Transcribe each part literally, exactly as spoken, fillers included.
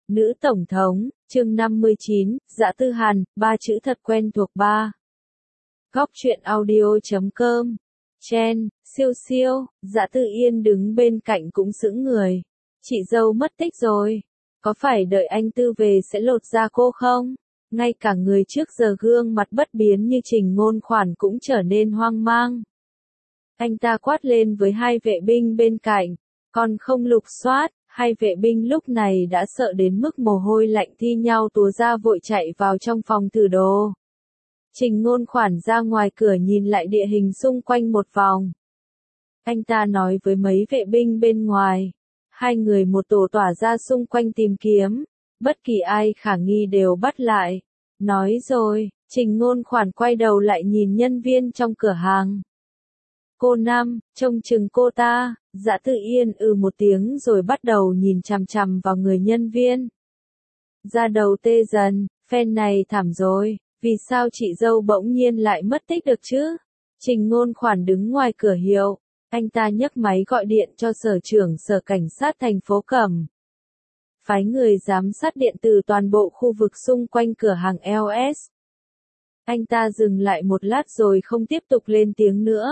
Nữ Tổng thống, chương năm mươi chín, Dạ Tư Hàn, ba chữ thật quen thuộc ba. Góc truyện audio.com. Chen, siêu siêu, Dạ Tư Yên đứng bên cạnh cũng sững người. Chị dâu mất tích rồi. Có phải đợi anh Tư về sẽ lột da cô không? Ngay cả người trước giờ gương mặt bất biến như Trình Ngôn Khoản cũng trở nên hoang mang. Anh ta quát lên với hai vệ binh bên cạnh. Còn không lục soát. Hai vệ binh lúc này đã sợ đến mức mồ hôi lạnh thi nhau túa ra vội chạy vào trong phòng thử đồ. Trình Ngôn Khoản ra ngoài cửa nhìn lại địa hình xung quanh một vòng. Anh ta nói với mấy vệ binh bên ngoài. Hai người một tổ tỏa ra xung quanh tìm kiếm. Bất kỳ ai khả nghi đều bắt lại. Nói rồi, Trình Ngôn Khoản quay đầu lại nhìn nhân viên trong cửa hàng. Cô Năm, trông chừng cô ta. Dạ Tư Yên ừ một tiếng rồi bắt đầu nhìn chằm chằm vào người nhân viên. Da đầu tê dần, phen này thảm rồi, vì sao chị dâu bỗng nhiên lại mất tích được chứ? Trình Ngôn Khoản đứng ngoài cửa hiệu, anh ta nhấc máy gọi điện cho sở trưởng sở cảnh sát thành phố Cẩm. Phái người giám sát điện từ toàn bộ khu vực xung quanh cửa hàng lờ ét. Anh ta dừng lại một lát rồi không tiếp tục lên tiếng nữa.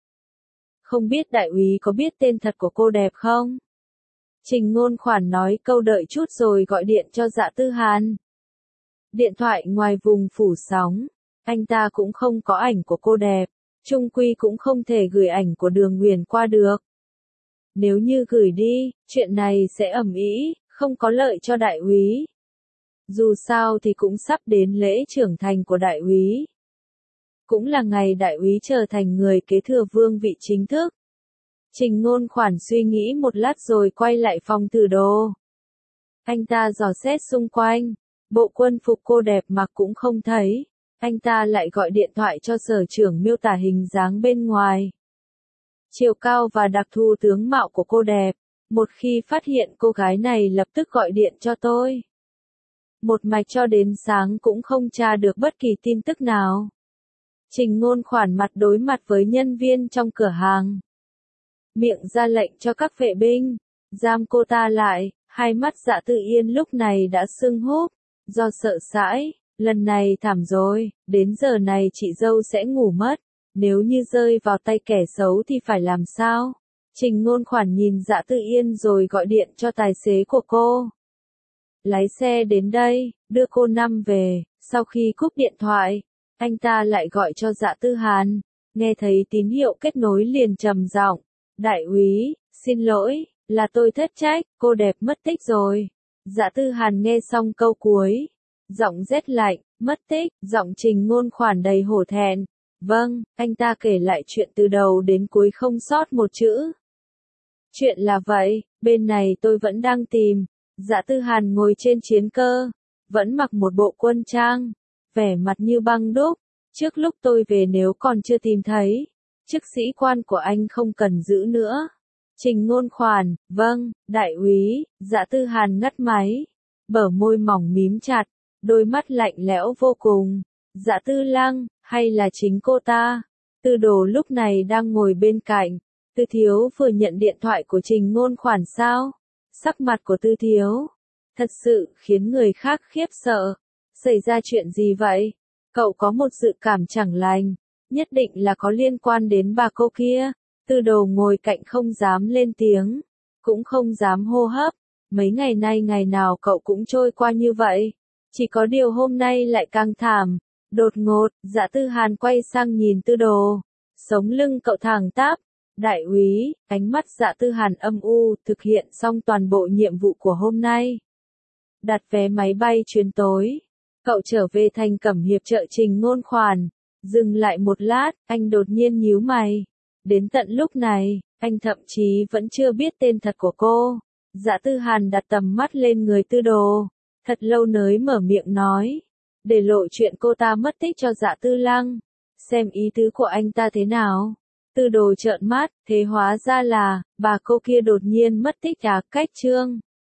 Không biết đại úy có biết tên thật của cô đẹp không? Trình Ngôn Khoản nói câu đợi chút rồi gọi điện cho Dạ Tư Hàn. Điện thoại ngoài vùng phủ sóng, anh ta cũng không có ảnh của cô đẹp, chung quy cũng không thể gửi ảnh của Đường Nguyền qua được. Nếu như gửi đi, chuyện này sẽ ầm ĩ, không có lợi cho đại úy. Dù sao thì cũng sắp đến lễ trưởng thành của đại úy. Cũng là ngày đại úy trở thành người kế thừa vương vị chính thức. Trình Ngôn Khoản suy nghĩ một lát rồi quay lại phòng thử đồ. Anh ta dò xét xung quanh, bộ quân phục cô đẹp mặc cũng không thấy. Anh ta lại gọi điện thoại cho sở trưởng miêu tả hình dáng bên ngoài. Chiều cao và đặc thù tướng mạo của cô đẹp. Một khi phát hiện cô gái này lập tức gọi điện cho tôi. Một mạch cho đến sáng cũng không tra được bất kỳ tin tức nào. Trình Ngôn Khoản mặt đối mặt với nhân viên trong cửa hàng. Miệng ra lệnh cho các vệ binh, giam cô ta lại, hai mắt Dạ Tư Yên lúc này đã sưng húp, do sợ hãi, lần này thảm rồi, đến giờ này chị dâu sẽ ngủ mất, nếu như rơi vào tay kẻ xấu thì phải làm sao? Trình Ngôn Khoản nhìn Dạ Tư Yên rồi gọi điện cho tài xế của cô. Lái xe đến đây, đưa cô Năm về, sau khi cúp điện thoại. Anh ta lại gọi cho Dạ Tư Hàn, nghe thấy tín hiệu kết nối liền trầm giọng, đại úy, xin lỗi, là tôi thất trách, cô đẹp mất tích rồi. Dạ Tư Hàn nghe xong câu cuối, giọng rét lạnh, mất tích, giọng Trình Ngôn Khoản đầy hổ thẹn. Vâng, anh ta kể lại chuyện từ đầu đến cuối không sót một chữ. Chuyện là vậy, bên này tôi vẫn đang tìm. Dạ Tư Hàn ngồi trên chiến cơ, vẫn mặc một bộ quân trang. Vẻ mặt như băng đúc, trước lúc tôi về nếu còn chưa tìm thấy, chức sĩ quan của anh không cần giữ nữa. Trình Ngôn Khoản, vâng, đại úy, Dạ Tư Hàn ngắt máy, bờ môi mỏng mím chặt, đôi mắt lạnh lẽo vô cùng. Dạ Tư Lăng, hay là chính cô ta? Tư Đồ lúc này đang ngồi bên cạnh, Tư Thiếu vừa nhận điện thoại của Trình Ngôn Khoản sao? Sắc mặt của Tư Thiếu, thật sự khiến người khác khiếp sợ. Xảy ra chuyện gì vậy? Cậu có một dự cảm chẳng lành, nhất định là có liên quan đến bà cô kia. Tư Đồ ngồi cạnh không dám lên tiếng, cũng không dám hô hấp. Mấy ngày nay ngày nào cậu cũng trôi qua như vậy. Chỉ có điều hôm nay lại càng thảm. Đột ngột, Dạ Tư Hàn quay sang nhìn Tư Đồ. Sống lưng cậu thẳng tắp. Đại úy, ánh mắt Dạ Tư Hàn âm u, thực hiện xong toàn bộ nhiệm vụ của hôm nay. Đặt vé máy bay chuyến tối. Cậu trở về thành Cẩm Hiệp chợ Trình Ngôn Khoản. Dừng lại một lát, anh đột nhiên nhíu mày. Đến tận lúc này, anh thậm chí vẫn chưa biết tên thật của cô. Dạ Tư Hàn đặt tầm mắt lên người Tư Đồ. Thật lâu nới mở miệng nói. Để lộ chuyện cô ta mất tích cho Dạ Tư Lăng. Xem ý tứ của anh ta thế nào. Tư Đồ trợn mắt, thế hóa ra là, bà cô kia đột nhiên mất tích à, cách trương.